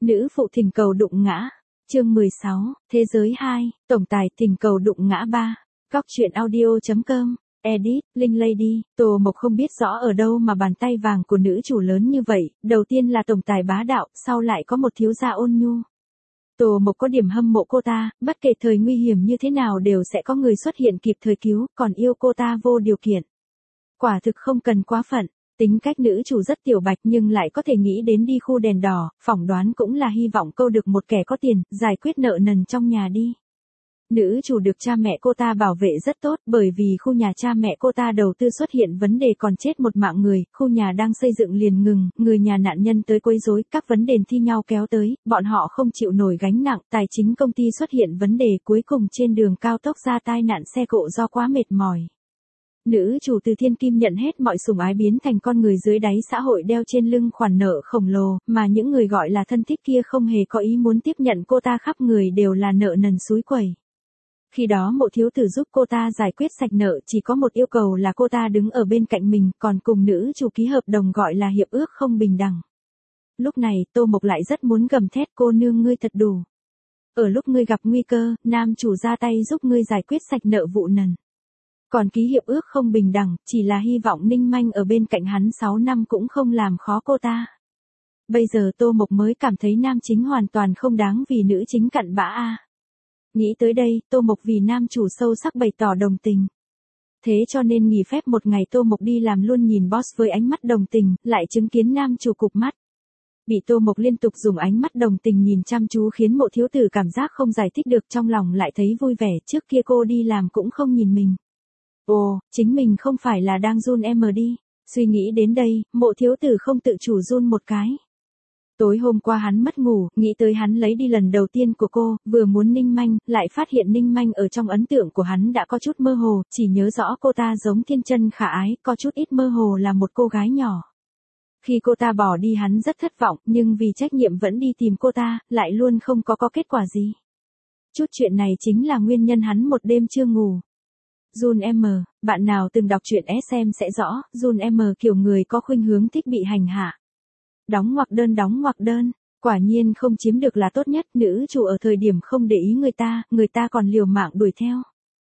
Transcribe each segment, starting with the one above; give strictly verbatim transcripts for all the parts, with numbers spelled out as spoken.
Nữ phụ thỉnh cầu đụng ngã. Chương mười sáu, Thế giới hai, tổng tài thỉnh cầu đụng ngã ba. Góc truyện audio.com, edit, Linh Lady. Tô Mộc không biết rõ ở đâu mà bàn tay vàng của nữ chủ lớn như vậy, đầu tiên là tổng tài bá đạo, sau lại có một thiếu gia ôn nhu. Tô Mộc có điểm hâm mộ cô ta, bất kể thời nguy hiểm như thế nào đều sẽ có người xuất hiện kịp thời cứu, còn yêu cô ta vô điều kiện. Quả thực không cần quá phận. Tính cách nữ chủ rất tiểu bạch nhưng lại có thể nghĩ đến đi khu đèn đỏ, phỏng đoán cũng là hy vọng câu được một kẻ có tiền, giải quyết nợ nần trong nhà đi. Nữ chủ được cha mẹ cô ta bảo vệ rất tốt bởi vì khu nhà cha mẹ cô ta đầu tư xuất hiện vấn đề còn chết một mạng người, khu nhà đang xây dựng liền ngừng, người nhà nạn nhân tới quấy rối, các vấn đề thi nhau kéo tới, bọn họ không chịu nổi gánh nặng, tài chính công ty xuất hiện vấn đề, cuối cùng trên đường cao tốc ra tai nạn xe cộ do quá mệt mỏi. Nữ chủ từ thiên kim nhận hết mọi sủng ái biến thành con người dưới đáy xã hội đeo trên lưng khoản nợ khổng lồ, mà những người gọi là thân thích kia không hề có ý muốn tiếp nhận cô ta, khắp người đều là nợ nần xúi quẩy. Khi đó Mộ thiếu tử giúp cô ta giải quyết sạch nợ, chỉ có một yêu cầu là cô ta đứng ở bên cạnh mình, còn cùng nữ chủ ký hợp đồng gọi là hiệp ước không bình đẳng. Lúc này Tô Mộc lại rất muốn gầm thét, cô nương ngươi thật đủ. Ở lúc ngươi gặp nguy cơ, nam chủ ra tay giúp ngươi giải quyết sạch nợ vụ nần. Còn ký hiệp ước không bình đẳng, chỉ là hy vọng Ninh Manh ở bên cạnh hắn sáu năm cũng không làm khó cô ta. Bây giờ Tô Mộc mới cảm thấy nam chính hoàn toàn không đáng vì nữ chính cặn bã a. Nghĩ tới đây, Tô Mộc vì nam chủ sâu sắc bày tỏ đồng tình. Thế cho nên nghỉ phép một ngày Tô Mộc đi làm luôn, nhìn boss với ánh mắt đồng tình, lại chứng kiến nam chủ cụp mắt. Bị Tô Mộc liên tục dùng ánh mắt đồng tình nhìn chăm chú khiến Mộ thiếu tử cảm giác không giải thích được, trong lòng lại thấy vui vẻ, trước kia cô đi làm cũng không nhìn mình. Ồ, chính mình không phải là đang run em đi. Suy nghĩ đến đây, Mộ thiếu tử không tự chủ run một cái. Tối hôm qua hắn mất ngủ, nghĩ tới hắn lấy đi lần đầu tiên của cô, vừa muốn Ninh Manh, lại phát hiện Ninh Manh ở trong ấn tượng của hắn đã có chút mơ hồ, chỉ nhớ rõ cô ta giống thiên chân khả ái, có chút ít mơ hồ là một cô gái nhỏ. Khi cô ta bỏ đi hắn rất thất vọng, nhưng vì trách nhiệm vẫn đi tìm cô ta, lại luôn không có có kết quả gì. Chút chuyện này chính là nguyên nhân hắn một đêm chưa ngủ. Jun M, bạn nào từng đọc truyện ét em sẽ rõ, Jun M kiểu người có khuynh hướng thích bị hành hạ. Đóng ngoặc đơn đóng ngoặc đơn, quả nhiên không chiếm được là tốt nhất, nữ chủ ở thời điểm không để ý người ta, người ta còn liều mạng đuổi theo.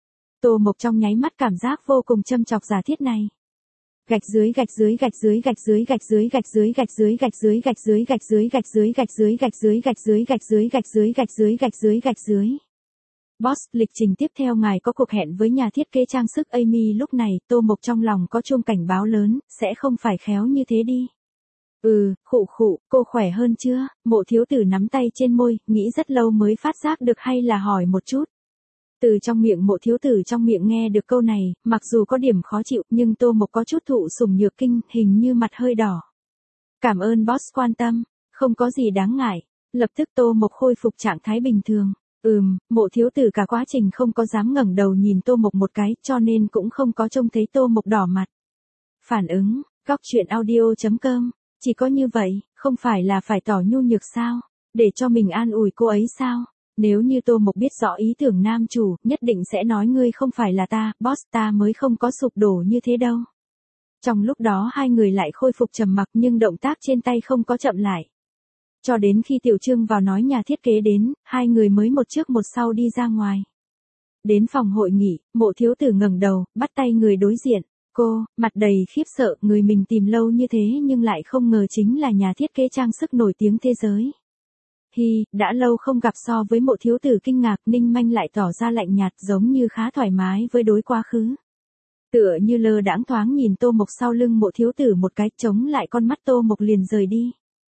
Tô Mộc trong nháy mắt cảm giác vô cùng châm chọc giả thiết này. Gạch dưới gạch dưới gạch dưới gạch dưới gạch dưới gạch dưới gạch dưới gạch dưới gạch dưới gạch dưới gạch dưới gạch dưới gạch dưới gạch dưới gạch dưới gạch dưới gạch dưới gạch dưới gạch dưới. Boss, lịch trình tiếp theo ngài có cuộc hẹn với nhà thiết kế trang sức Amy. Lúc này, Tô Mộc trong lòng có chuông cảnh báo lớn, sẽ không phải khéo như thế đi. Ừ, khụ khụ, cô khỏe hơn chưa? Mộ thiếu tử nắm tay trên môi, nghĩ rất lâu mới phát giác được hay là hỏi một chút. Từ trong miệng Mộ thiếu tử trong miệng nghe được câu này, mặc dù có điểm khó chịu, nhưng Tô Mộc có chút thụ sủng nhược kinh, hình như mặt hơi đỏ. Cảm ơn boss quan tâm, không có gì đáng ngại. Lập tức Tô Mộc khôi phục trạng thái bình thường. Ừm, Mộ thiếu tử cả quá trình không có dám ngẩng đầu nhìn Tô Mộc một cái, cho nên cũng không có trông thấy Tô Mộc đỏ mặt. Phản ứng, góc truyện audio.com, chỉ có như vậy, không phải là phải tỏ nhu nhược sao? Để cho mình an ủi cô ấy sao? Nếu như Tô Mộc biết rõ ý tưởng nam chủ, nhất định sẽ nói ngươi không phải là ta, boss, ta mới không có sụp đổ như thế đâu. Trong lúc đó hai người lại khôi phục trầm mặc nhưng động tác trên tay không có chậm lại. Cho đến khi Tiểu Trương vào nói nhà thiết kế đến, hai người mới một trước một sau đi ra ngoài. Đến phòng hội nghị, Mộ thiếu tử ngẩng đầu, bắt tay người đối diện. Cô, mặt đầy khiếp sợ, người mình tìm lâu như thế nhưng lại không ngờ chính là nhà thiết kế trang sức nổi tiếng thế giới. Hi, đã lâu không gặp. So với Mộ thiếu tử kinh ngạc, Ninh Manh lại tỏ ra lạnh nhạt, giống như khá thoải mái với đối quá khứ. Tựa như lơ đãng thoáng nhìn Tô Mộc sau lưng Mộ thiếu tử một cái, chống lại con mắt Tô Mộc liền rời đi.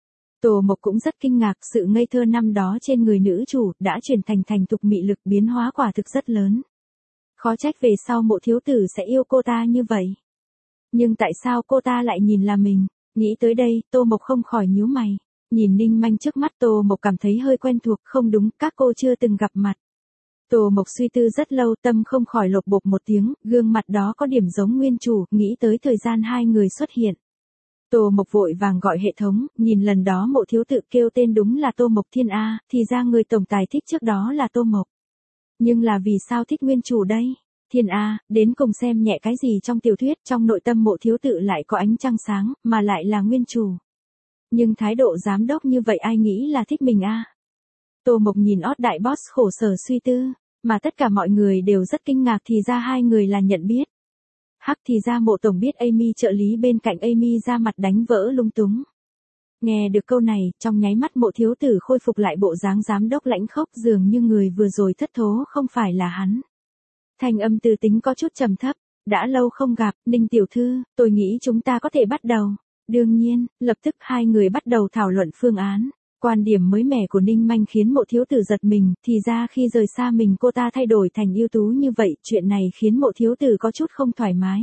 Tô Mộc cũng rất kinh ngạc, sự ngây thơ năm đó trên người nữ chủ đã chuyển thành thành thục mị lực, biến hóa quả thực rất lớn. Khó trách về sau Mộ thiếu tử sẽ yêu cô ta như vậy. Nhưng tại sao cô ta lại nhìn là mình? Nghĩ tới đây, Tô Mộc không khỏi nhíu mày. Nhìn Ninh Manh trước mắt, Tô Mộc cảm thấy hơi quen thuộc, không đúng, các cô chưa từng gặp mặt. Tô Mộc suy tư rất lâu, tâm không khỏi lột bột một tiếng, gương mặt đó có điểm giống nguyên chủ, nghĩ tới thời gian hai người xuất hiện. Tô Mộc vội vàng gọi hệ thống, nhìn lần đó Mộ thiếu tự kêu tên đúng là Tô Mộc Thiên A, thì ra người tổng tài thích trước đó là Tô Mộc. Nhưng là vì sao thích nguyên chủ đây? Thiên A, đến cùng xem nhẹ cái gì trong tiểu thuyết, trong nội tâm Mộ thiếu tự lại có ánh trăng sáng, mà lại là nguyên chủ. Nhưng thái độ giám đốc như vậy ai nghĩ là thích mình a? Tô Mộc nhìn ót đại boss khổ sở suy tư, mà tất cả mọi người đều rất kinh ngạc thì ra hai người là nhận biết. Hắc thì ra Mộ tổng biết Amy trợ lý bên cạnh Amy ra mặt đánh vỡ lung túng. Nghe được câu này, trong nháy mắt Mộ thiếu tử khôi phục lại bộ dáng giám đốc lãnh khốc dường như người vừa rồi thất thố không phải là hắn. Thanh âm từ tính có chút trầm thấp, đã lâu không gặp, Ninh tiểu thư, tôi nghĩ chúng ta có thể bắt đầu. Đương nhiên, lập tức hai người bắt đầu thảo luận phương án. Quan điểm mới mẻ của Ninh Manh khiến Mộ thiếu tử giật mình, thì ra khi rời xa mình cô ta thay đổi thành ưu tú như vậy, chuyện này khiến Mộ thiếu tử có chút không thoải mái.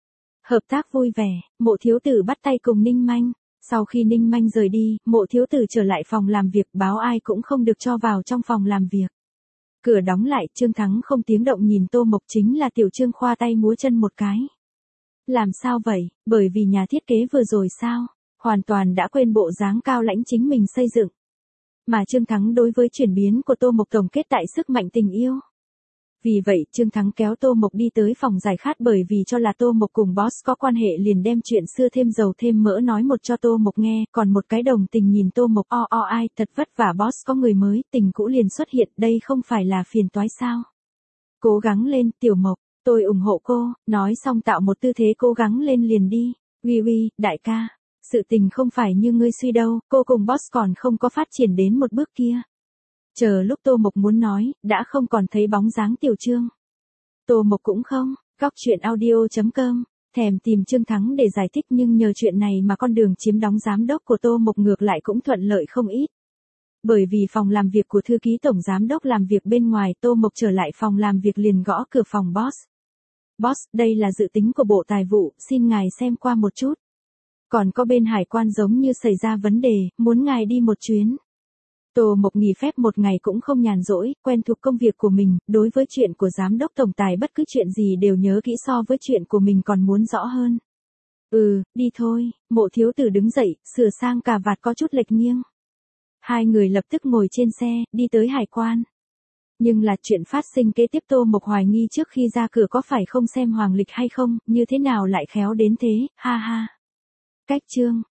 Hợp tác vui vẻ, Mộ thiếu tử bắt tay cùng Ninh Manh. Sau khi Ninh Manh rời đi, Mộ thiếu tử trở lại phòng làm việc, báo ai cũng không được cho vào trong phòng làm việc. Cửa đóng lại, Trương Thắng không tiếng động nhìn Tô Mộc, chính là Tiểu Trương khoa tay múa chân một cái. Làm sao vậy, bởi vì nhà thiết kế vừa rồi sao? Hoàn toàn đã quên bộ dáng cao lãnh chính mình xây dựng. Mà Trương Thắng đối với chuyển biến của Tô Mộc tổng kết tại sức mạnh tình yêu. Vì vậy Trương Thắng kéo Tô Mộc đi tới phòng giải khát bởi vì cho là Tô Mộc cùng boss có quan hệ liền đem chuyện xưa thêm dầu thêm mỡ nói một cho Tô Mộc nghe, còn một cái đồng tình nhìn Tô Mộc o o ai, thật vất vả boss có người mới, tình cũ liền xuất hiện, đây không phải là phiền toái sao? Cố gắng lên, Tiểu Mộc, tôi ủng hộ cô, nói xong tạo một tư thế cố gắng lên liền đi. Uy uy, đại ca, sự tình không phải như ngươi suy đâu, cô cùng boss còn không có phát triển đến một bước kia. Chờ lúc Tô Mộc muốn nói, đã không còn thấy bóng dáng Tiểu Trương. Tô Mộc cũng không, góc chuyện audio chấm com, thèm tìm Trương Thắng để giải thích nhưng nhờ chuyện này mà con đường chiếm đóng giám đốc của Tô Mộc ngược lại cũng thuận lợi không ít. Bởi vì phòng làm việc của thư ký tổng giám đốc làm việc bên ngoài, Tô Mộc trở lại phòng làm việc liền gõ cửa phòng boss. Boss, đây là dự tính của Bộ Tài vụ, xin ngài xem qua một chút. Còn có bên hải quan giống như xảy ra vấn đề, muốn ngài đi một chuyến. Tô Mộc nghỉ phép một ngày cũng không nhàn rỗi, quen thuộc công việc của mình, đối với chuyện của giám đốc tổng tài bất cứ chuyện gì đều nhớ kỹ so với chuyện của mình còn muốn rõ hơn. Ừ, đi thôi, Mộ thiếu tử đứng dậy, sửa sang cà vạt có chút lệch nghiêng. Hai người lập tức ngồi trên xe, đi tới hải quan. Nhưng là chuyện phát sinh kế tiếp Tô Mộc hoài nghi trước khi ra cửa có phải không xem hoàng lịch hay không, như thế nào lại khéo đến thế, ha ha. Cách chương,